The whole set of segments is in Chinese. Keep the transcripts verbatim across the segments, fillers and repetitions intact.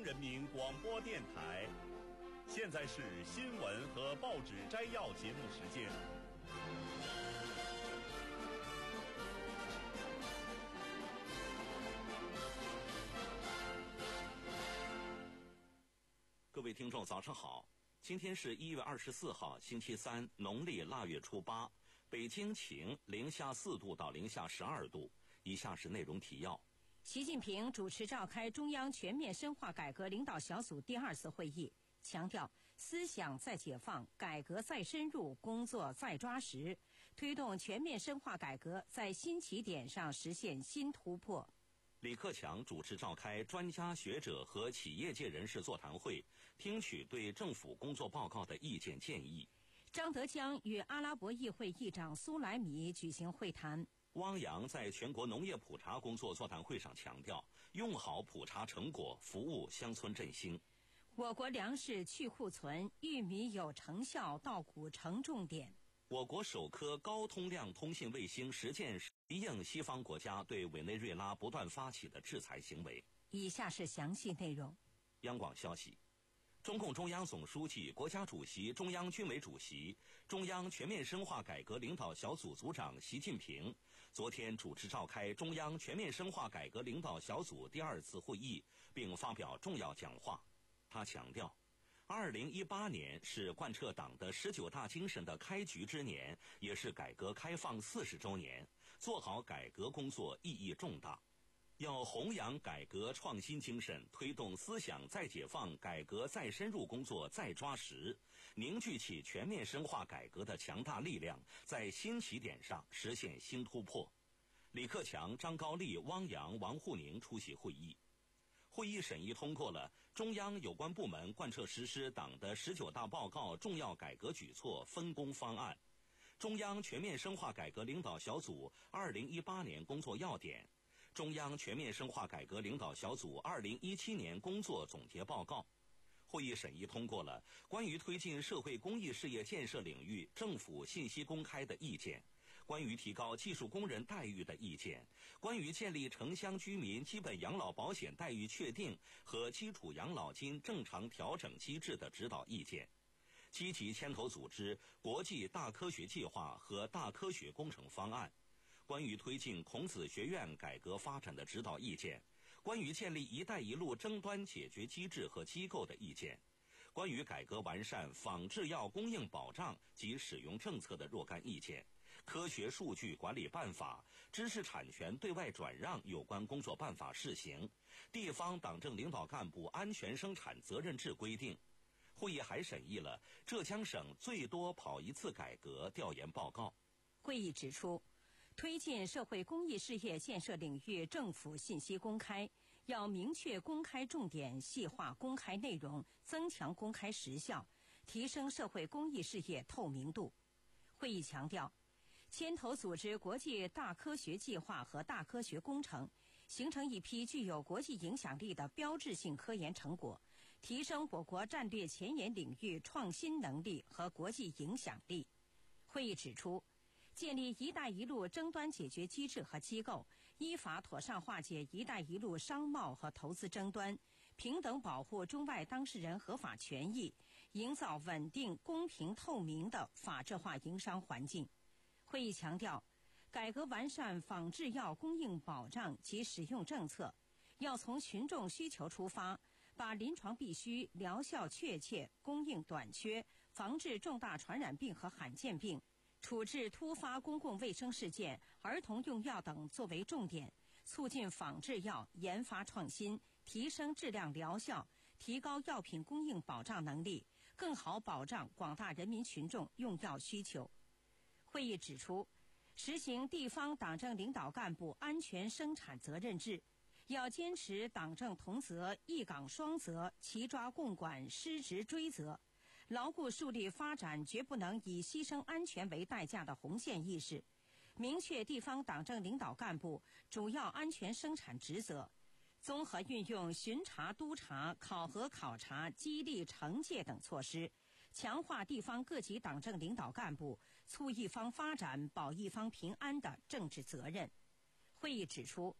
央人民广播电台。现在是新闻和报纸摘要节目时间。 各位听众早上好，今天是一月二十四号星期三，农历腊月初八，北京晴，零下四度到零下十二度。以下是内容提要。 习近平主持召开中央全面深化改革领导小组第二次会议，强调思想再解放，改革再深入，工作再抓实，推动全面深化改革在新起点上实现新突破。 李克强主持召开专家学者和企业界人士座谈会，听取对政府工作报告的意见建议。 张德江与阿拉伯议会议长苏莱米举行会谈。 汪洋在全国农业普查工作座谈会上强调，用好普查成果，服务乡村振兴。 我国粮食去库存，玉米有成效，稻谷成重点。 我国首颗高通量通信卫星实践回应西方国家对委内瑞拉不断发起的制裁行为。 以下是详细内容。 央广消息，中共中央总书记、国家主席、中央军委主席、中央全面深化改革领导小组组长习近平昨天主持召开中央全面深化改革领导小组第二次会议，并发表重要讲话。他强调，二零一八年是贯彻党的十九大精神的开局之年，也是改革开放四十周年，做好改革工作意义重大。要弘扬改革创新精神，推动思想再解放、改革再深入工作再抓实，凝聚起全面深化改革的强大力量，在新起点上实现新突破。李克强、张高丽、汪洋、王沪宁出席会议。会议审议通过了中央有关部门贯彻实施党的十九大报告重要改革举措分工方案、中央全面深化改革领导小组二零一八年工作要点、中央全面深化改革领导小组二零一七年工作总结报告。会议审议通过了关于推进社会公益事业建设领域政府信息公开的意见，关于提高技术工人待遇的意见，关于建立城乡居民基本养老保险待遇确定和基础养老金正常调整机制的指导意见，积极牵头组织国际大科学计划和大科学工程方案，关于推进孔子学院改革发展的指导意见，关于建立一带一路争端解决机制和机构的意见，关于改革完善仿制药供应保障及使用政策的若干意见，科学数据管理办法、知识产权对外转让有关工作办法试行、地方党政领导干部安全生产责任制规定。会议还审议了浙江省最多跑一次改革调研报告。 会议指出，推进社会公益事业建设领域政府信息公开，要明确公开重点，细化公开内容，增强公开时效，提升社会公益事业透明度。会议强调，牵头组织国际大科学计划和大科学工程，形成一批具有国际影响力的标志性科研成果，提升我国战略前沿领域创新能力和国际影响力。会议指出，建立“一带一路”争端解决机制和机构，依法妥善化解“一带一路”商贸和投资争端，平等保护中外当事人合法权益，营造稳定、公平、透明的法治化营商环境。会议强调，改革完善仿制药供应保障及使用政策，要从群众需求出发，把临床必须、疗效确切、供应短缺、防治重大传染病和罕见病、处置突发公共卫生事件、儿童用药等作为重点，促进仿制药研发创新，提升质量疗效，提高药品供应保障能力，更好保障广大人民群众用药需求。会议指出，实行地方党政领导干部安全生产责任制，要坚持党政同责、一岗双责、齐抓共管、失职追责，牢固树立发展绝不能以牺牲安全为代价的红线意识，明确地方党政领导干部主要安全生产职责，综合运用巡查、督查、考核考察、激励惩戒等措施，强化地方各级党政领导干部促一方发展、保一方平安的政治责任。会议指出，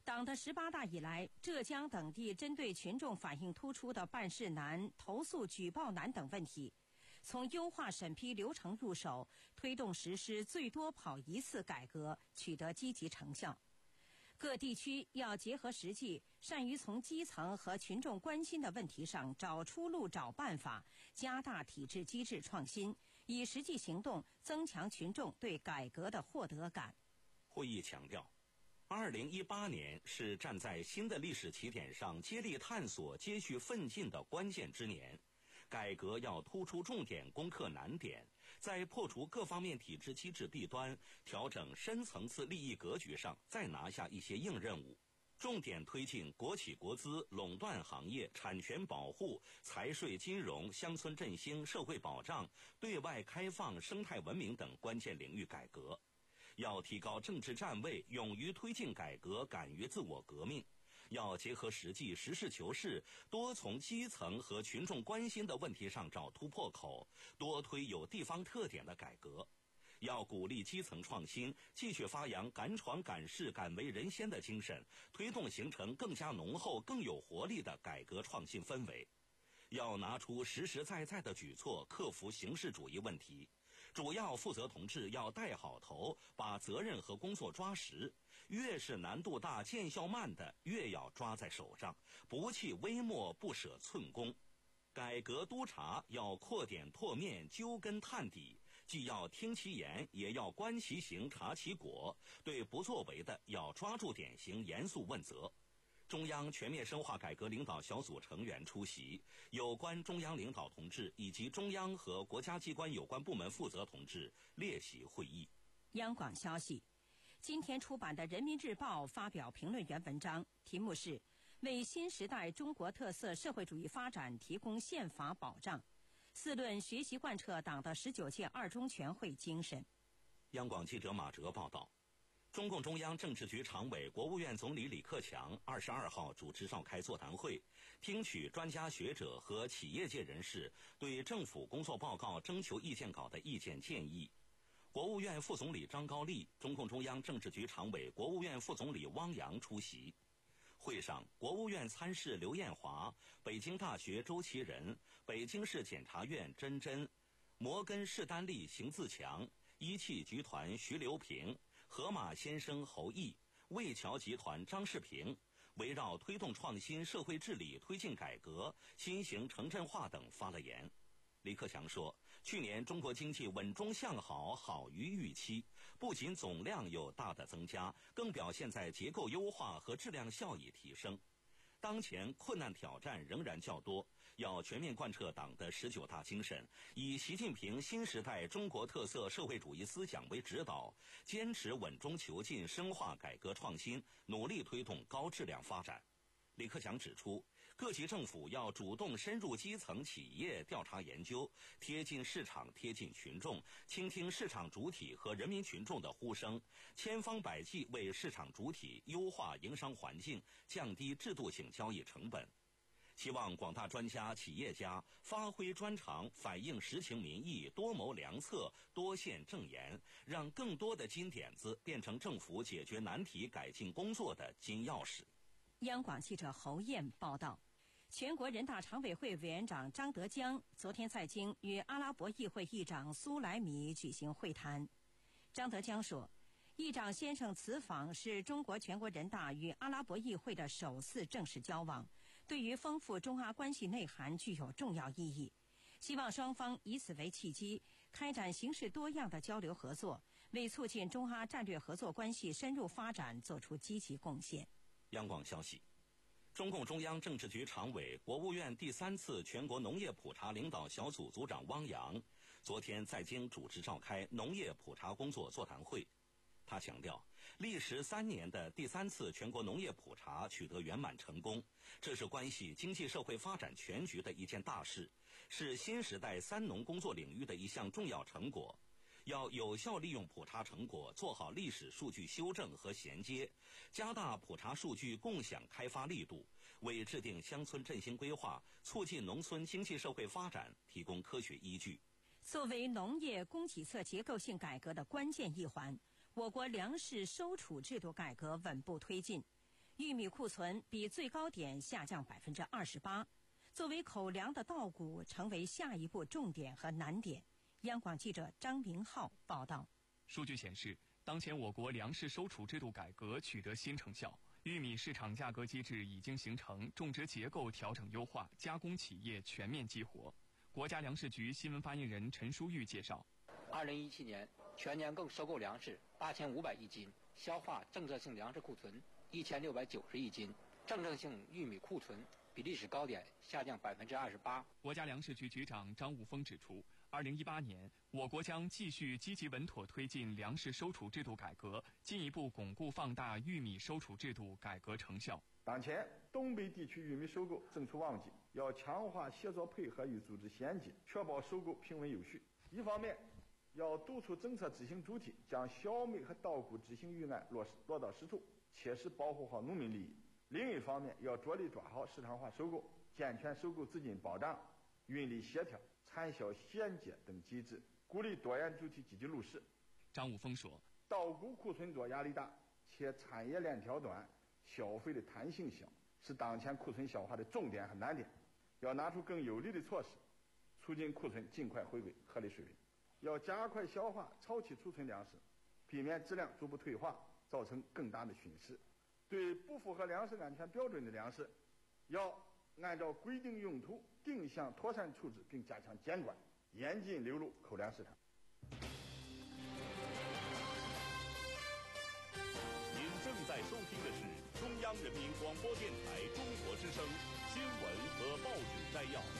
党的十八大以来，浙江等地针对群众反映突出的办事难、投诉举报难等问题，从优化审批流程入手，推动实施最多跑一次改革，取得积极成效。各地区要结合实际，善于从基层和群众关心的问题上找出路、找办法，加大体制机制创新，以实际行动增强群众对改革的获得感。 会议强调，二零一八年是站在新的历史起点上接力探索、接续奋进的关键之年。改革要突出重点，攻克难点，在破除各方面体制机制弊端、调整深层次利益格局上再拿下一些硬任务，重点推进国企国资、垄断行业、产权保护、财税金融、乡村振兴、社会保障、对外开放、生态文明等关键领域改革。要提高政治站位，勇于推进改革，敢于自我革命。要结合实际，实事求是，多从基层和群众关心的问题上找突破口，多推有地方特点的改革。要鼓励基层创新，继续发扬敢闯敢试、敢为人先的精神，推动形成更加浓厚、更有活力的改革创新氛围。要拿出实实在在的举措，克服形式主义问题。主要负责同志要带好头，把责任和工作抓实，越是难度大、见效慢的，越要抓在手上，不弃微末，不舍寸功。改革督察要扩点拓面、揪根探底，既要听其言，也要观其行、察其果，对不作为的要抓住典型，严肃问责。中央全面深化改革领导小组成员出席，有关中央领导同志以及中央和国家机关有关部门负责同志列席会议。 央广消息，今天出版的《人民日报》发表评论员文章，题目是为新时代中国特色社会主义发展提供宪法保障，四论学习贯彻党的十九届二中全会精神。 央广记者马哲报道，中共中央政治局常委、国务院总理李克强二十二号主持召开座谈会，听取专家学者和企业界人士对政府工作报告征求意见稿的意见建议。国务院副总理张高丽、中共中央政治局常委、国务院副总理汪洋出席。会上，国务院参事刘艳华、北京大学周其仁、北京市检察院甄珍、摩根士丹利邢自强、一汽集团徐留平、河马先生侯毅、魏桥集团张世平，围绕推动创新、社会治理、推进改革、新型城镇化等发了言。李克强说，去年中国经济稳中向好，好于预期，不仅总量有大的增加，更表现在结构优化和质量效益提升。当前困难挑战仍然较多，要全面贯彻党的十九大精神，以习近平新时代中国特色社会主义思想为指导，坚持稳中求进，深化改革创新，努力推动高质量发展。李克强指出，各级政府要主动深入基层企业调查研究，贴近市场、贴近群众，倾听市场主体和人民群众的呼声，千方百计为市场主体优化营商环境，降低制度性交易成本。希望广大专家、企业家发挥专长，反映实情民意，多谋良策，多现正言，让更多的金点子变成政府解决难题、改进工作的金钥匙。 央广记者侯燕报道，全国人大常委会委员长张德江昨天在京与阿拉伯议会议长苏莱米举行会谈。张德江说，议长先生此访是中国全国人大与阿拉伯议会的首次正式交往，对于丰富中阿关系内涵具有重要意义，希望双方以此为契机，开展形式多样的交流合作，为促进中阿战略合作关系深入发展做出积极贡献。 央广消息，中共中央政治局常委、国务院第三次全国农业普查领导小组组长汪洋昨天在京主持召开农业普查工作座谈会。他强调，历时三年的第三次全国农业普查取得圆满成功，这是关系经济社会发展全局的一件大事，是新时代三农工作领域的一项重要成果。要有效利用普查成果，做好历史数据修正和衔接，加大普查数据共享开发力度，为制定乡村振兴规划、促进农村经济社会发展提供科学依据。 作为农业供给侧结构性改革的关键一环，我国粮食收储制度改革稳步推进。 玉米库存比最高点下降百分之二十八。作为口粮的稻谷，成为下一步重点和难点。央广记者张明浩报道。 数据显示，当前我国粮食收储制度改革取得新成效，玉米市场价格机制已经形成，种植结构调整优化，加工企业全面激活。国家粮食局新闻发言人陈书玉介绍， 二零一七年全年共收购粮食八千五百亿斤，消化政策性粮食库存一千六百九十亿斤，政策性玉米库存比历史高点下降百分之二十八。 国家粮食局局长张悟峰指出，二零一八年，我国将继续积极稳妥推进粮食收储制度改革，进一步巩固放大玉米收储制度改革成效。 当前，东北地区玉米收购正处旺季，要强化协作配合与组织衔接，确保收购平稳有序。一方面，要督促政策执行主体将小麦和稻谷执行预案落实落到实处，切实保护好农民利益。另一方面，要着力抓好市场化收购，健全收购资金保障、运力协调、产销衔接等机制，鼓励多元主体积极入市。 张悟峰说， 稻谷库存着压力大，且产业链条短，消费的弹性小，是当前库存消化的重点和难点。要拿出更有力的措施，促进库存尽快回归合理水平。要加快消化超期储存粮食，避免质量逐步退化，造成更大的损失。对不符合粮食安全标准的粮食，要按照规定用途定向妥善处置，并加强监管，严禁流入口粮市场。 您正在收听的是中央人民广播电台中国之声新闻和报纸摘要。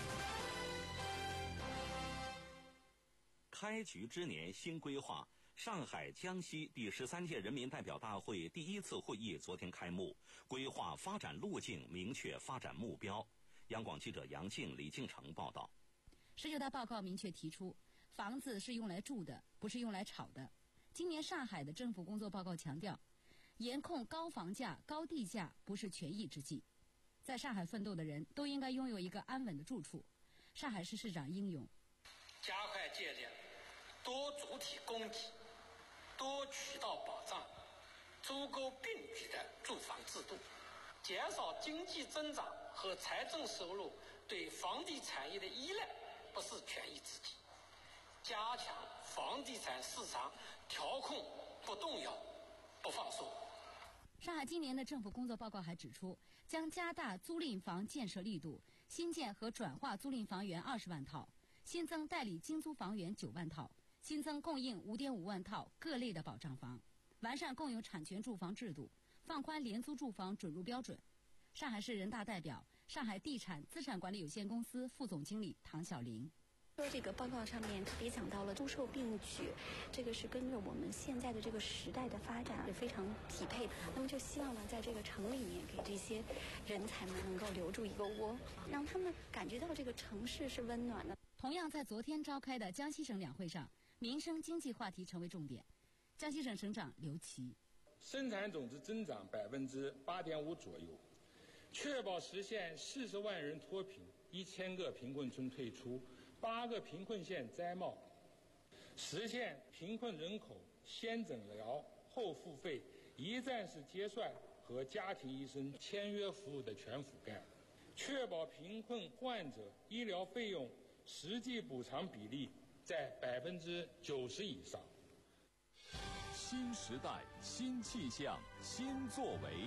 开局之年新规划。上海、江西第十三届人民代表大会第一次会议昨天开幕，规划发展路径，明确发展目标。央广记者杨静、李敬成报道。 十九大报告明确提出，房子是用来住的，不是用来炒的。今年上海的政府工作报告强调，严控高房价、高地价不是权宜之计。在上海奋斗的人都应该拥有一个安稳的住处。上海市市长应勇， 加快建立多主体供给、多渠道保障、足够并举的住房制度，减少经济增长和财政收入对房地产业的依赖不是权宜之计，加强房地产市场调控不动摇、不放松。 上海今年的政府工作报告还指出，将加大租赁房建设力度，新建和转化租赁房源二十万套，新增代理精租房源九万套。新增供应五点五万套各类的保障房，完善共有产权住房制度，放宽廉租住房准入标准。上海市人大代表、上海地产资产管理有限公司副总经理唐小玲说，这个报告上面特别讲到了租售并举，这个是跟着我们现在的这个时代的发展是非常匹配的。那么就希望呢，在这个城里面给这些人才们能够留住一个窝，让他们感觉到这个城市是温暖的。 同样在昨天召开的江西省两会上，民生经济话题成为重点。江西省省长刘奇， 生产总值增长百分之八点五左右，确保实现四十万人脱贫，一千个贫困村退出，八个贫困县摘帽，实现贫困人口先诊疗后付费、一站式结算和家庭医生签约服务的全覆盖，确保贫困患者医疗费用实际补偿比例在百分之九十以上。 新时代、新气象、新作为。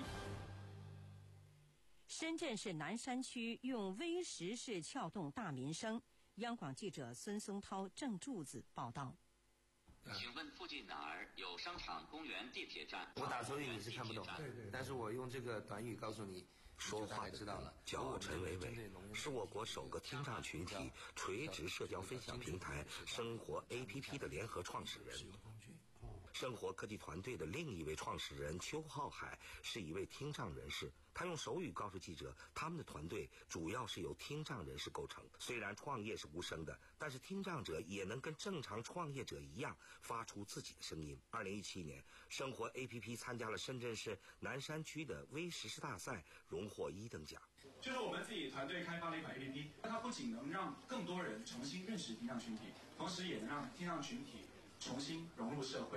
深圳市南山区用微时式撬动大民生。央广记者孙松涛、郑柱子报道。 请问附近哪儿有商场、公园、地铁站？ 我打手语你是看不懂的，但是我用这个短语告诉你。 说话的人叫我陈伟伟，是我国首个听障群体垂直社交分享平台生活 A P P 的联合创始人。生活科技团队的另一位创始人邱浩海是一位听障人士，他用手语告诉记者，他们的团队主要是由听障人士构成。虽然创业是无声的，但是听障者也能跟正常创业者一样发出自己的声音。二零一七年，生活 A P P 参加了深圳市南山区的微时事大赛，荣获一等奖。 就是我们自己团队开发了一款 A P P， 它不仅能让更多人重新认识听障群体，同时也能让听障群体重新融入社会。我们也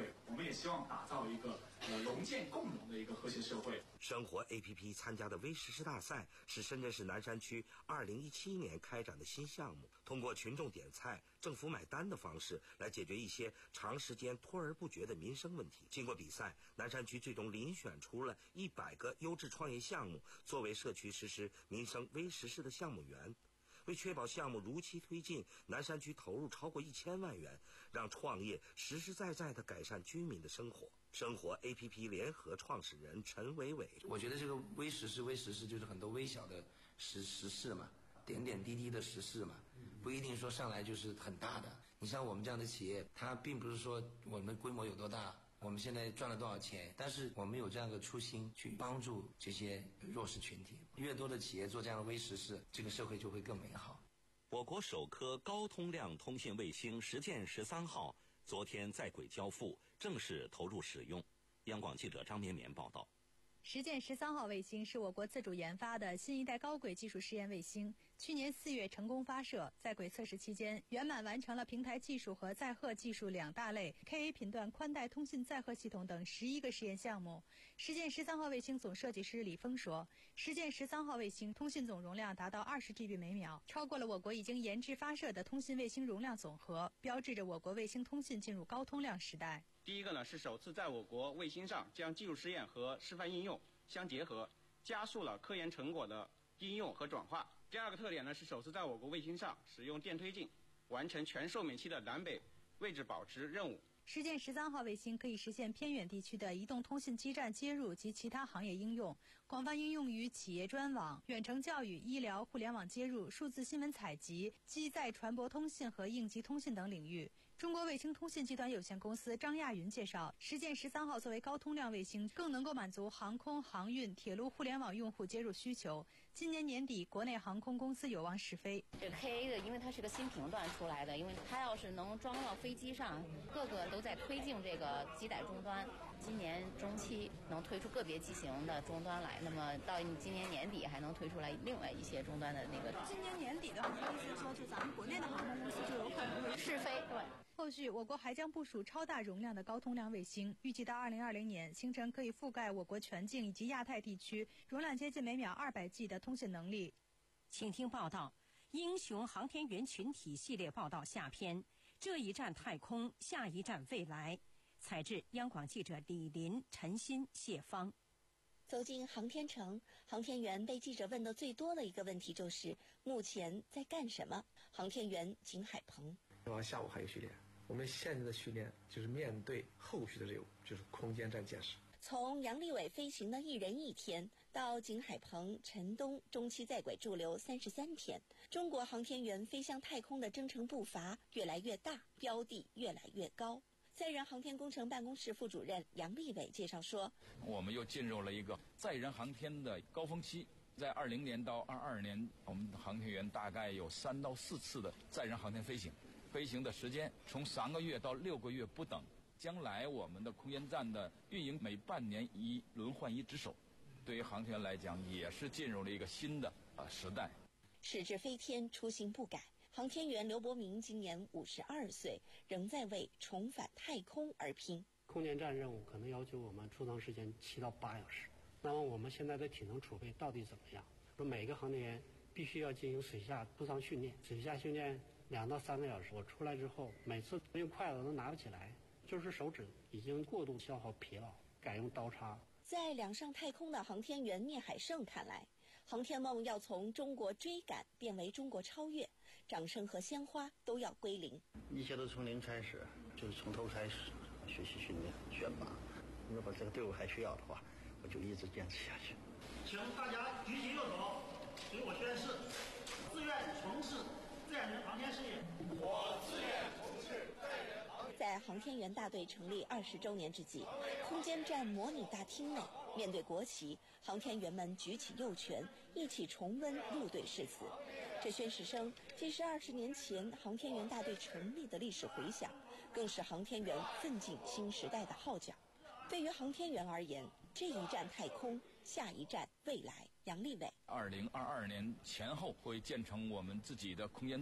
也希望打造一个呃融建共荣的一个和谐社会。 生活 A P P 参加的微实施大赛是深圳市南山区二零一七年开展的新项目，通过群众点菜、政府买单的方式来解决一些长时间拖而不决的民生问题。经过比赛，南山区最终遴选出了一百个优质创业项目，作为社区实施民生微实施的项目员。为确保项目如期推进，南山区投入超过一千万元，让创业实实在在地改善居民的生活。生活 A P P 联合创始人陈伟伟， 我觉得这个微实施微实施就是很多微小的实实事嘛，点点滴滴的实事嘛，不一定说上来就是很大的。你像我们这样的企业，它并不是说我们规模有多大，我们现在赚了多少钱，但是我们有这样的初心去帮助这些弱势群体。越多的企业做这样的微实事，这个社会就会更美好。 我国首颗高通量通信卫星实践十三号昨天在轨交付，正式投入使用。央广记者张绵绵报道。 实践十三号卫星是我国自主研发的新一代高轨技术试验卫星，去年四月成功发射，在轨测试期间圆满完成了平台技术和载荷技术两大类 K A 频段宽带通信载荷系统等十一个试验项目。实践十三号卫星总设计师李峰说，实践十三号卫星通信总容量达到二十 G B 每秒，超过了我国已经研制发射的通信卫星容量总和，标志着我国卫星通信进入高通量时代。 第一个呢，是首次在我国卫星上将技术实验和示范应用相结合，加速了科研成果的应用和转化。第二个特点呢，是首次在我国卫星上使用电推进，完成全寿命期的南北位置保持任务。 实践十三号卫星可以实现偏远地区的移动通信基站接入及其他行业应用，广泛应用于企业专网、远程教育、医疗、互联网接入、数字新闻采集、机载船舶通信和应急通信等领域。中国卫星通信集团有限公司张亚云介绍，实践十三号作为高通量卫星，更能够满足航空、航运、铁路互联网用户接入需求。今年年底，国内航空公司有望试飞。 这个 K A 的，因为它是个新频段出来的，因为它要是能装到飞机上，各个都在推进这个基载终端。今年中期能推出个别机型的终端来，那么到今年年底还能推出来另外一些终端的那个。 今年年底的话，意思是说，就咱们国内的航空公司就有可能会试飞。对。 后续，我国还将部署超大容量的高通量卫星，预计到二零二零年形成可以覆盖我国全境以及亚太地区，容量接近每秒二百 G 的通信能力。 请听报道：英雄航天员群体系列报道下篇，这一站太空，下一站未来。采自央广记者李林、陈鑫、谢芳。 走进航天城，航天员被记者问的最多的一个问题就是目前在干什么。航天员景海鹏： 下午还有训练。我们现在的训练就是面对后续的任务，就是空间站建设。 从杨利伟飞行的一人一天，到景海鹏、陈冬中期在轨驻留三十三天，中国航天员飞向太空的征程步伐越来越大，标的越来越高。载人航天工程办公室副主任杨利伟介绍说， 我们又进入了一个载人航天的高峰期。在二零年到二二年，我们航天员大概有三到四次的载人航天飞行。飞行的时间从三个月到六个月不等。将来我们的空间站的运营每半年一轮换一值守，对于航天员来讲也是进入了一个新的呃时代。 矢志飞天，初心不改。航天员刘伯明今年五十二岁，仍在为重返太空而拼。 空间站任务可能要求我们出舱时间七到八小时。那么我们现在的体能储备到底怎么样？说每个航天员必须要进行水下出舱训练，水下训练两到三个小时，我出来之后，每次用筷子都拿不起来，就是手指已经过度消耗疲劳，改用刀叉。 在两上太空的航天员聂海胜看来，航天梦要从中国追赶变为中国超越，掌声和鲜花都要归零。 一切都从零开始，就是从头开始学习训练选拔。如果这个队伍还需要的话，我就一直坚持下去。 请大家举起右手，随我宣誓，自愿从事载人航天事业。 我自愿从事载人航天。 在航天员大队成立二十周年之际，空间站模拟大厅内，面对国旗，航天员们举起右拳，一起重温入队誓词。这宣誓声既是二十年前航天员大队成立的历史回响，更是航天员奋进新时代的号角。对于航天员而言，这一站太空，下一站未来。杨利伟： 二零二二年前后会建成我们自己的空间站。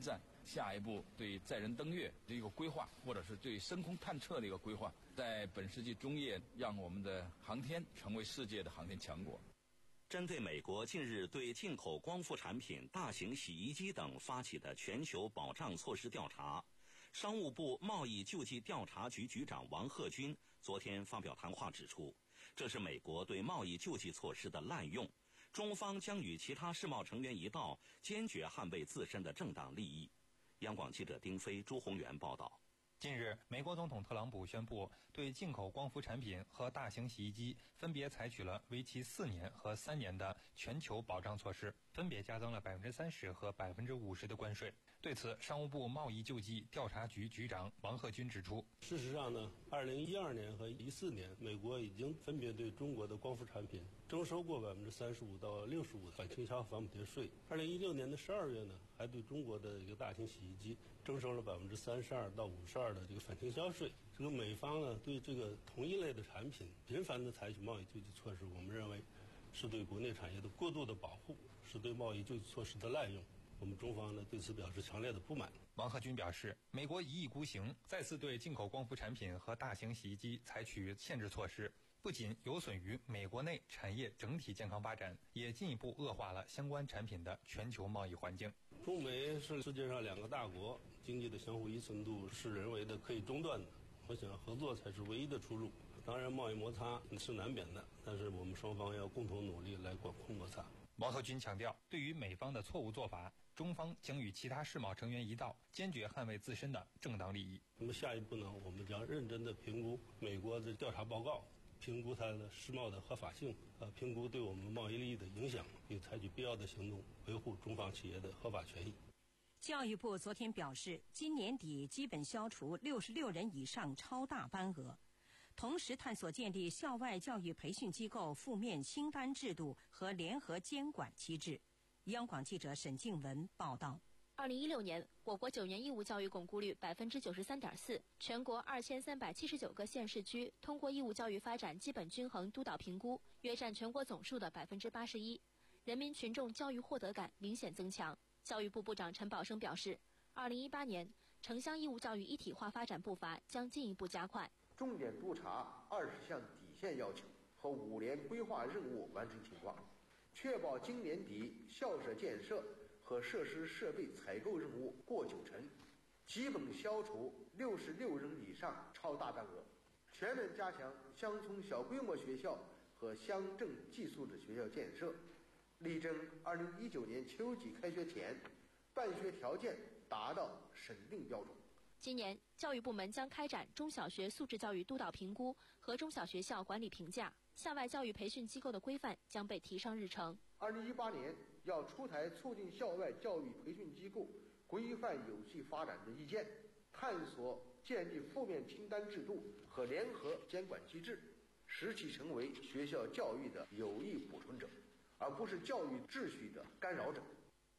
下一步对载人登月的一个规划，或者是对深空探测的一个规划，在本世纪中叶让我们的航天成为世界的航天强国。 针对美国近日对进口光伏产品、大型洗衣机等发起的全球保障措施调查，商务部贸易救济调查局局长王鹤军昨天发表谈话指出，这是美国对贸易救济措施的滥用，中方将与其他世贸成员一道，坚决捍卫自身的正当利益。央广记者丁飞、朱宏元报道。 近日，美国总统特朗普宣布，对进口光伏产品和大型洗衣机分别采取了为期四年和三年的全球保障措施，分别加征了百分之三十和百分之五十的关税。对此，商务部贸易救济调查局局长王鹤军指出， 事实上呢，二零一二年和一四年，美国已经分别对中国的光伏产品征收过百分之三十五到六十五的反倾销反补贴税。二零一六年的十二月呢，还对中国的一个大型洗衣机征收了百分之三十二到五十二的这个反倾销税。这个美方呢，对这个同一类的产品频繁的采取贸易救济措施，我们认为是对国内产业的过度的保护，是对贸易救济措施的滥用。我们中方呢对此表示强烈的不满。 王鹤军表示，美国一意孤行，再次对进口光伏产品和大型洗衣机采取限制措施，不仅有损于美国内产业整体健康发展，也进一步恶化了相关产品的全球贸易环境。 中美是世界上两个大国，经济的相互依存度是人为的可以中断的，我想合作才是唯一的出路。当然，贸易摩擦是难免的，但是我们双方要共同努力来管控摩擦。 王鹤军强调，对于美方的错误做法，中方将与其他世贸成员一道，坚决捍卫自身的正当利益。 那么下一步呢，我们将认真的评估美国的调查报告，评估它的世贸的合法性，呃，评估对我们贸易利益的影响，并采取必要的行动，维护中方企业的合法权益。 教育部昨天表示，今年底基本消除六十六人以上超大班额，同时探索建立校外教育培训机构负面清单制度和联合监管机制。央广记者沈静文报道。 二零一六年，我国九年义务教育巩固率百分之九十三点四，全国二千三百七十九个县市区通过义务教育发展基本均衡督导评估，约占全国总数的百分之八十一，人民群众教育获得感明显增强。教育部部长陈宝生表示，二零一八年城乡义务教育一体化发展步伐将进一步加快， 重点督查二十项底线要求和五年规划任务完成情况，确保今年底校舍建设和设施设备采购任务过九成，基本消除六十六人以上超大班额，全面加强乡村小规模学校和乡镇寄宿制学校建设，力争二零一九年秋季开学前，办学条件达到审定标准。 今年，教育部门将开展中小学素质教育督导评估和中小学校管理评价，校外教育培训机构的规范将被提上日程。 二零一八年要出台促进校外教育培训机构规范有序发展的意见，探索建立负面清单制度和联合监管机制，使其成为学校教育的有益补充者，而不是教育秩序的干扰者。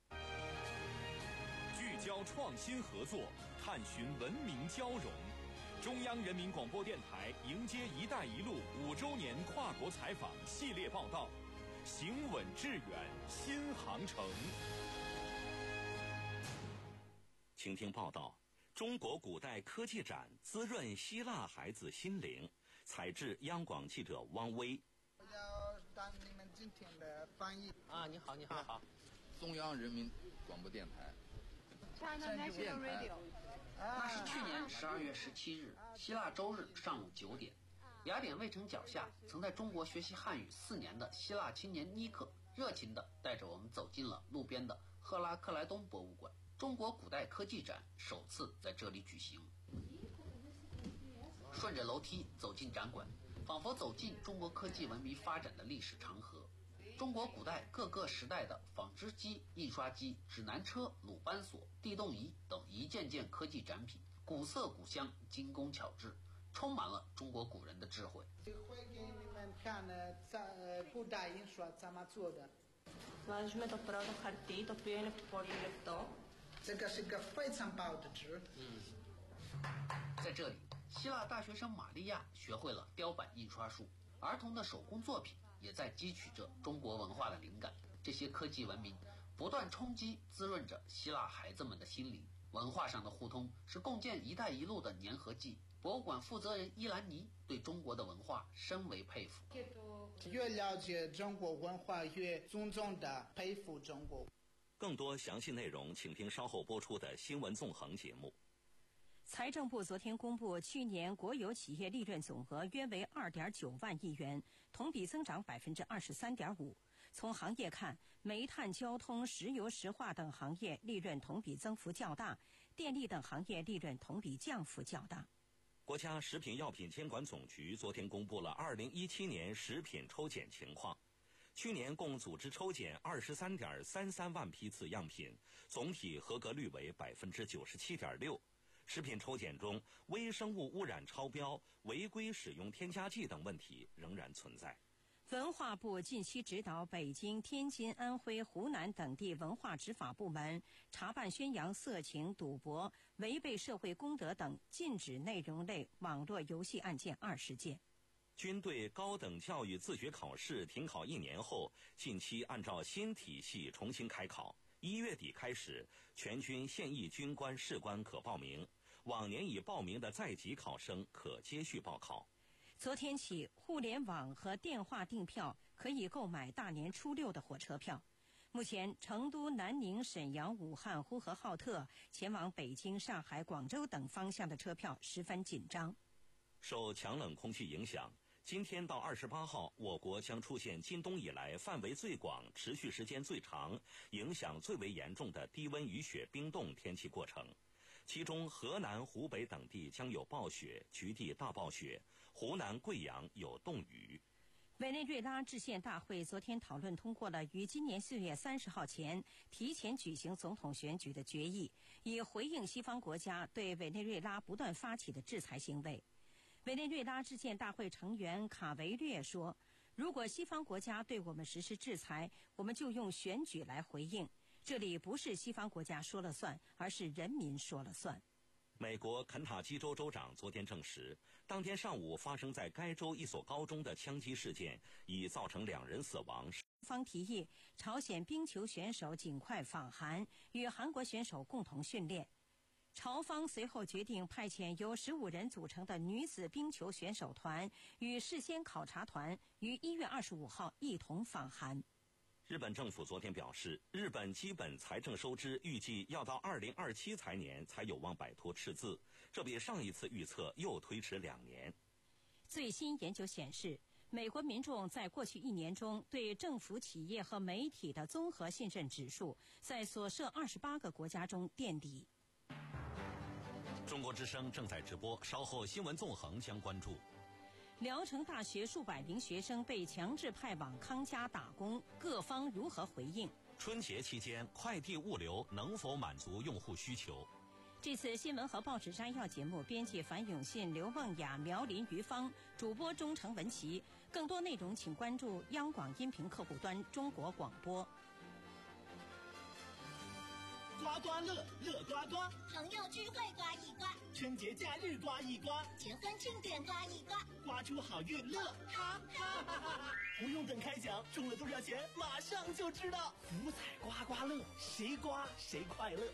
聚焦创新合作，探寻文明交融。中央人民广播电台迎接“一带一路”五周年跨国采访系列报道，行稳致远新航程。 请听报道：中国古代科技展滋润希腊孩子心灵。采制央广记者汪威。 我要当你们今天的翻译啊！你好，你好，好。中央人民广播电台。 China National Radio。 那是去年十二月十七日，希腊周日上午九点，雅典卫城脚下，曾在中国学习汉语四年的希腊青年尼克，热情地带着我们走进了路边的赫拉克莱东博物馆。中国古代科技展首次在这里举行。顺着楼梯走进展馆，仿佛走进中国科技文明发展的历史长河。中国古代各个时代的纺织机、印刷机、指南车、鲁班锁、地动仪等一件件科技展品，古色古香，精工巧制，充满了中国古人的智慧。 会给你们看呢，在古代印刷怎么做的。这个是个非常薄的纸。 嗯，在这里，希腊大学生玛利亚学会了雕版印刷术，儿童的手工作品也在汲取着中国文化的灵感。这些科技文明不断冲击、滋润着希腊孩子们的心灵， 文化上的互通是共建“一带一路”的粘合剂。博物馆负责人伊兰妮对中国的文化深为佩服。 越了解中国文化，越尊重的佩服中国。 更多详细内容，请听稍后播出的新闻纵横节目。 财政部昨天公布，去年国有企业利润总额约为二点九万亿元，同比增长百分之二十三点五。从行业看，煤炭、交通、石油石化等行业利润同比增幅较大，电力等行业利润同比降幅较大。 国家食品药品监管总局昨天公布了二零一七年食品抽检情况。去年共组织抽检二十三点三三万批次样品，总体合格率为百分之九十七点六。食品抽检中，微生物污染超标、违规使用添加剂等问题仍然存在。 文化部近期指导北京、天津、安徽、湖南等地文化执法部门查办宣扬色情、赌博、违背社会公德等禁止内容类网络游戏案件二十件。 军队高等教育自学考试停考一年后，近期按照新体系重新开考。一月底开始，全军现役军官士官可报名，往年已报名的在籍考生可接续报考。 昨天起，互联网和电话订票可以购买大年初六的火车票。目前，成都、南宁、沈阳、武汉、呼和浩特前往北京、上海、广州等方向的车票十分紧张。 受强冷空气影响，今天到二十八号，我国将出现今冬以来范围最广、持续时间最长、影响最为严重的低温雨雪冰冻天气过程。其中，河南、湖北等地将有暴雪、局地大暴雪，湖南、贵阳有冻雨。 委内瑞拉制宪大会昨天讨论通过了于今年四月三十号前提前举行总统选举的决议，以回应西方国家对委内瑞拉不断发起的制裁行为。委内瑞拉制宪大会成员卡维略说，如果西方国家对我们实施制裁，我们就用选举来回应。这里不是西方国家说了算，而是人民说了算。 美国肯塔基州州长昨天证实，当天上午发生在该州一所高中的枪击事件已造成两人死亡。 方提议朝鲜冰球选手尽快访韩，与韩国选手共同训练。朝方随后决定派遣由十五人组成的女子冰球选手团与事先考察团于一月二十五号一同访韩。 日本政府昨天表示，日本基本财政收支预计要到二零二七财年才有望摆脱赤字，这比上一次预测又推迟两年。 最新研究显示，美国民众在过去一年中对政府、企业和媒体的综合信任指数在所涉二十八个国家中垫底。 中国之声正在直播，稍后新闻纵横将关注。 聊城大学数百名学生被强制派往康佳打工，各方如何回应？ 春节期间，快递物流能否满足用户需求？ 这次新闻和报纸摘要节目，编辑樊永信、刘梦雅、苗林、于芳，主播钟诚、文琪。更多内容请关注央广音频客户端中国广播。 刮刮乐，乐刮刮； 朋友聚会刮一刮， 春节假日刮一刮， 结婚庆典刮一刮， 刮出好运乐，哈哈哈哈！不用等开奖，中了多少钱马上就知道。福彩刮刮乐，谁刮谁快乐。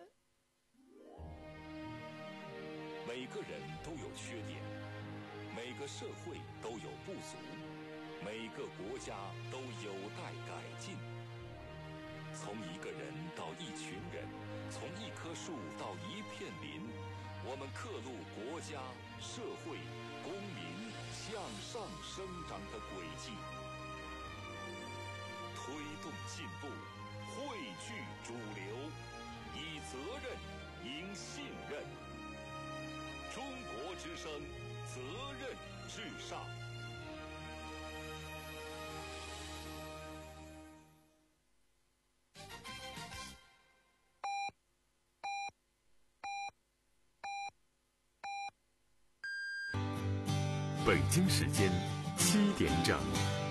每个人都有缺点，每个社会都有不足，每个国家都有待改进。从一个人到一群人，从一棵树到一片林，我们刻录国家、社会、公民向上生长的轨迹，推动进步，汇聚主流，以责任赢信任。中国之声，责任至上。 北京时间七点整。